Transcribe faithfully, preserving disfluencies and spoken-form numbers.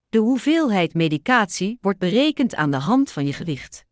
De hoeveelheid medicatie wordt berekend aan de hand van je gewicht.